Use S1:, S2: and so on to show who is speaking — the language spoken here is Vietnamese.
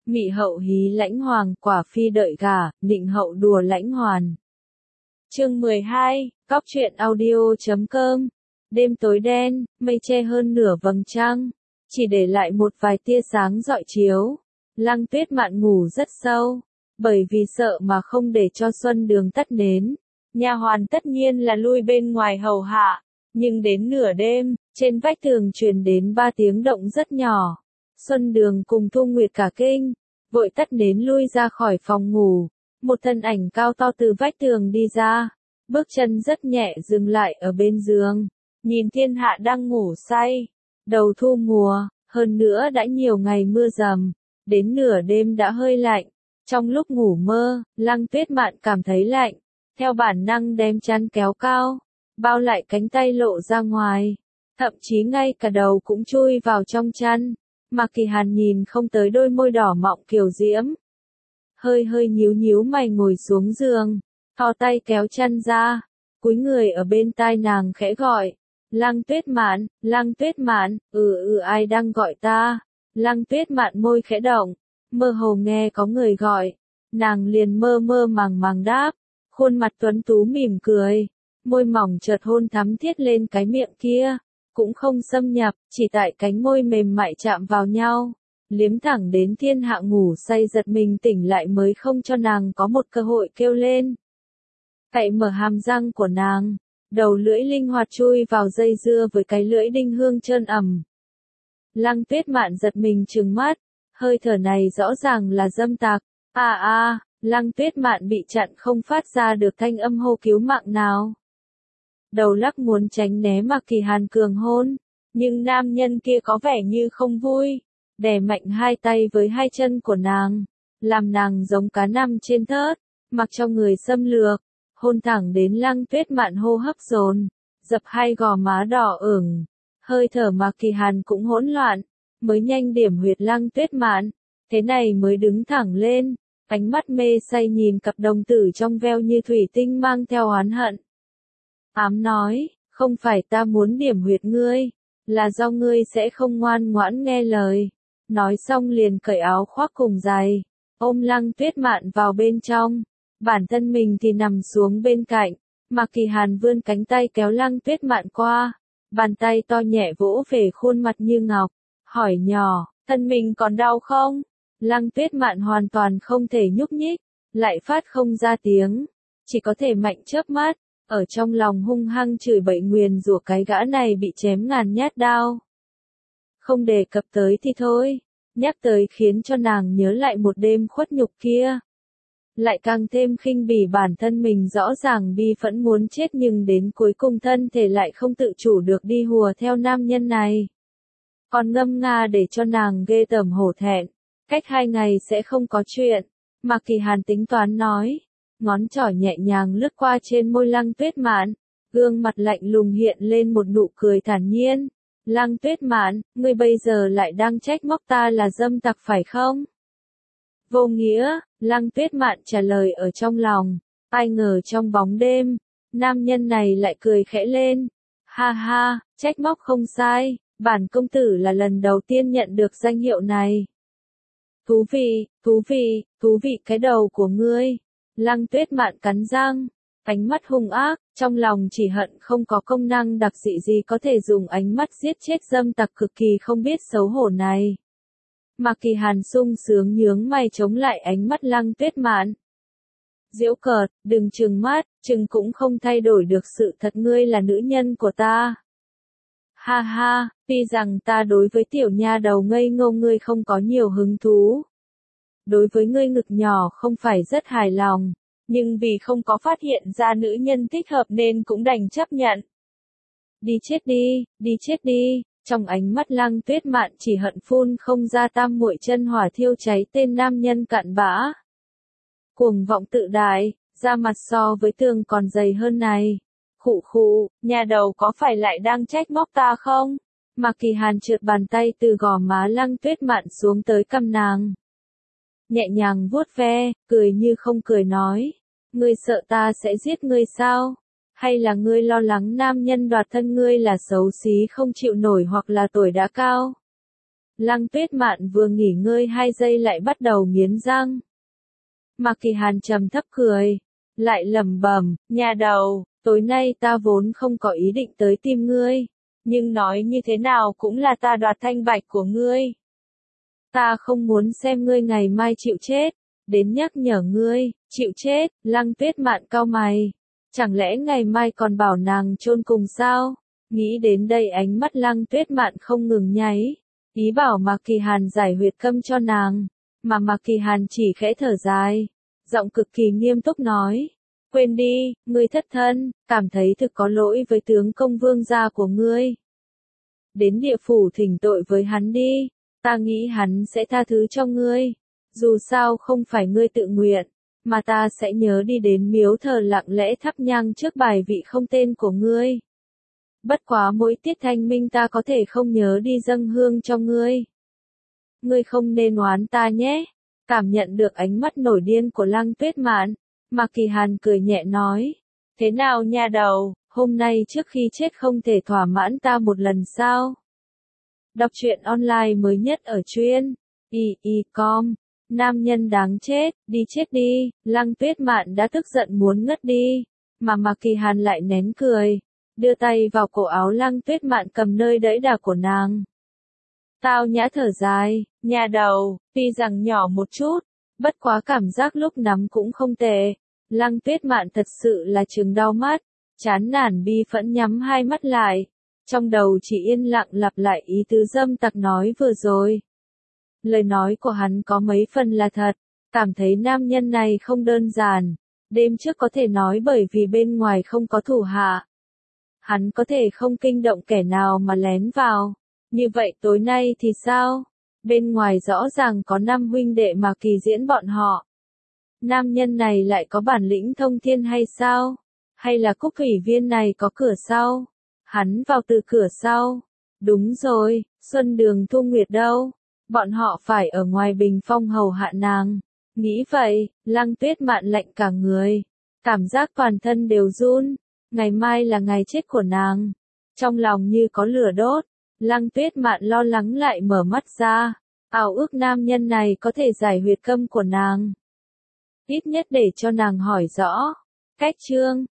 S1: Mị hậu hí lãnh hoàng, quả phi đợi gả, nịnh hậu đùa lãnh hoàn. Chương 12, Cóc truyện audio.com. Đêm tối đen, mây che hơn nửa vầng trăng, chỉ để lại một vài tia sáng rọi chiếu. Lăng Tuyết Mạn ngủ rất sâu, bởi vì sợ mà không để cho Xuân Đường tắt nến. Nha hoàn tất nhiên là lui bên ngoài hầu hạ, nhưng đến nửa đêm, trên vách tường truyền đến 3 tiếng động rất nhỏ. Xuân Đường cùng Thu Nguyệt cả kinh, vội tắt nến lui ra khỏi phòng ngủ. Một thân ảnh cao to từ vách tường đi ra, bước chân rất nhẹ dừng lại ở bên giường, nhìn thiên hạ đang ngủ say. Đầu thu mùa, hơn nữa đã nhiều ngày mưa rầm, đến nửa đêm đã hơi lạnh. Trong lúc ngủ mơ, Lăng Tuyết Mạn cảm thấy lạnh, theo bản năng đem chăn kéo cao, bao lại cánh tay lộ ra ngoài, thậm chí ngay cả đầu cũng chui vào trong chăn. Mạc Kỳ Hàn nhìn không tới đôi môi đỏ mọng kiều diễm, hơi nhíu nhíu mày ngồi xuống giường, thò tay kéo chăn ra, cúi người ở bên tai nàng khẽ gọi, Lăng Tuyết Mạn, ai đang gọi ta? Lăng Tuyết Mạn môi khẽ động, mơ hồ nghe có người gọi, nàng liền mơ mơ màng đáp, khuôn mặt tuấn tú mỉm cười, môi mỏng chợt hôn thắm thiết lên cái miệng kia, cũng không xâm nhập, chỉ tại cánh môi mềm mại chạm vào nhau, liếm thẳng đến thiên hạ ngủ say giật mình tỉnh lại mới không cho nàng có một cơ hội kêu lên. Cậy mở hàm răng của nàng, đầu lưỡi linh hoạt chui vào dây dưa với cái lưỡi đinh hương trơn ẩm. Lăng Tuyết Mạn giật mình trừng mắt, hơi thở này rõ ràng là dâm tặc. Lăng Tuyết Mạn bị chặn không phát ra được thanh âm hô cứu mạng nào. Đầu lắc muốn tránh né Mạc Kỳ Hàn cường hôn, nhưng nam nhân kia có vẻ như không vui, đè mạnh hai tay với hai chân của nàng, làm nàng giống cá nằm trên thớt, mặc cho người xâm lược, hôn thẳng đến Lăng Tuyết Mạn hô hấp dồn, dập hai gò má đỏ ửng, hơi thở Mạc Kỳ Hàn cũng hỗn loạn, mới nhanh điểm huyệt Lăng Tuyết Mạn, thế này mới đứng thẳng lên, ánh mắt mê say nhìn cặp đồng tử trong veo như thủy tinh mang theo oán hận. Ám nói, không phải ta muốn điểm huyệt ngươi, là do ngươi sẽ không ngoan ngoãn nghe lời. Nói xong liền cởi áo khoác cùng giày, ôm Lăng Tuyết Mạn vào bên trong, bản thân mình thì nằm xuống bên cạnh. Mạc Kỳ Hàn vươn cánh tay kéo Lăng Tuyết Mạn qua, bàn tay to nhẹ vỗ về khuôn mặt như ngọc, hỏi nhỏ, thân mình còn đau không? Lăng Tuyết Mạn hoàn toàn không thể nhúc nhích, lại phát không ra tiếng, chỉ có thể mạnh chớp mắt, ở trong lòng hung hăng chửi bậy nguyền rủa cái gã này bị chém ngàn nhát đao. Không đề cập tới thì thôi, nhắc tới khiến cho nàng nhớ lại một đêm khuất nhục kia. Lại càng thêm khinh bỉ bản thân mình, rõ ràng bi phẫn muốn chết nhưng đến cuối cùng thân thể lại không tự chủ được đi hùa theo nam nhân này. Còn ngâm nga để cho nàng ghê tởm hổ thẹn, cách 2 ngày sẽ không có chuyện. Mạc Kỳ Hàn tính toán nói, ngón trỏ nhẹ nhàng lướt qua trên môi Lăng Tuyết Mạn, gương mặt lạnh lùng hiện lên một nụ cười thản nhiên. Lăng Tuyết Mạn, ngươi bây giờ lại đang trách móc ta là dâm tặc phải không? Vô nghĩa, Lăng Tuyết Mạn trả lời ở trong lòng, ai ngờ trong bóng đêm, nam nhân này lại cười khẽ lên. Ha ha, trách móc không sai, bản công tử là lần đầu tiên nhận được danh hiệu này. Thú vị cái đầu của ngươi. Lăng Tuyết Mạn cắn răng, ánh mắt hung ác, trong lòng chỉ hận không có công năng đặc dị gì có thể dùng ánh mắt giết chết dâm tặc cực kỳ không biết xấu hổ này. Mạc Kỳ Hàn sung sướng nhướng mày chống lại ánh mắt Lăng Tuyết Mạn. Giễu cợt, đừng trừng mắt, trừng cũng không thay đổi được sự thật ngươi là nữ nhân của ta. Ha ha, tuy rằng ta đối với tiểu nha đầu ngây ngô ngươi không có nhiều hứng thú. Đối với ngươi ngực nhỏ không phải rất hài lòng, nhưng vì không có phát hiện ra nữ nhân thích hợp nên cũng đành chấp nhận. Đi chết đi, trong ánh mắt Lăng Tuyết Mạn chỉ hận phun không ra tam muội chân hỏa thiêu cháy tên nam nhân cặn bã. Cuồng vọng tự đại, da mặt so với tường còn dày hơn này. Khụ, nhà đầu có phải lại đang trách móc ta không? Mạc Kỳ Hàn trượt bàn tay từ gò má Lăng Tuyết Mạn xuống tới cằm nàng. Nhẹ nhàng vuốt ve, cười như không cười nói, ngươi sợ ta sẽ giết ngươi sao? Hay là ngươi lo lắng nam nhân đoạt thân ngươi là xấu xí không chịu nổi hoặc là tuổi đã cao? Lăng Tuyết Mạn vừa nghỉ ngơi 2 giây lại bắt đầu nghiến răng. Mạc Kỳ Hàn trầm thấp cười, lại lẩm bẩm, nhà đầu, tối nay ta vốn không có ý định tới tìm ngươi, nhưng nói như thế nào cũng là ta đoạt thanh bạch của ngươi. Ta không muốn xem ngươi ngày mai chịu chết, đến nhắc nhở ngươi, chịu chết. Lăng Tuyết Mạn cau mày, chẳng lẽ ngày mai còn bảo nàng chôn cùng sao? Nghĩ đến đây ánh mắt Lăng Tuyết Mạn không ngừng nháy, ý bảo Mạc Kỳ Hàn giải huyệt câm cho nàng, mà Mạc Kỳ Hàn chỉ khẽ thở dài, giọng cực kỳ nghiêm túc nói, quên đi, ngươi thất thân, cảm thấy thực có lỗi với tướng công vương gia của ngươi. Đến địa phủ thỉnh tội với hắn đi, ta nghĩ hắn sẽ tha thứ cho ngươi, dù sao không phải ngươi tự nguyện, mà ta sẽ nhớ đi đến miếu thờ lặng lẽ thắp nhang trước bài vị không tên của ngươi. Bất quá mỗi tiết thanh minh ta có thể không nhớ đi dâng hương cho ngươi. Ngươi không nên oán ta nhé. Cảm nhận được ánh mắt nổi điên của Lăng Tuyết Mạn, Mạc Kỳ Hàn cười nhẹ nói, thế nào nha đầu, hôm nay trước khi chết không thể thỏa mãn ta một lần sao? Đọc truyện online mới nhất ở truyện y.com. Nam nhân đáng chết, đi chết đi. Lăng Tuyết Mạn đã tức giận muốn ngất đi, mà Mạc Kỳ Hàn lại nén cười, đưa tay vào cổ áo Lăng Tuyết Mạn cầm nơi đẫy đà của nàng. Tao nhã thở dài, nhà đầu, tuy rằng nhỏ một chút, bất quá cảm giác lúc nắm cũng không tệ. Lăng Tuyết Mạn thật sự là trừng đau mắt, chán nản bi phẫn nhắm hai mắt lại, trong đầu chỉ yên lặng lặp lại ý tứ dâm tặc nói vừa rồi. Lời nói của hắn có mấy phần là thật, cảm thấy nam nhân này không đơn giản, đêm trước có thể nói bởi vì bên ngoài không có thủ hạ. Hắn có thể không kinh động kẻ nào mà lén vào, như vậy tối nay thì sao? Bên ngoài rõ ràng có 5 huynh đệ mà kỳ diễn bọn họ. Nam nhân này lại có bản lĩnh thông thiên hay sao? Hay là Cúc Thủy Viên này có cửa sau? Hắn vào từ cửa sau. Đúng rồi, Xuân Đường Thu Nguyệt đâu? Bọn họ phải ở ngoài bình phong hầu hạ nàng. Nghĩ vậy, Lăng Tuyết Mạn lạnh cả người. Cảm giác toàn thân đều run. Ngày mai là ngày chết của nàng. Trong lòng như có lửa đốt. Lăng Tuyết Mạn lo lắng lại mở mắt ra. Ảo ước nam nhân này có thể giải huyệt câm của nàng. Ít nhất để cho nàng hỏi rõ. Cách chương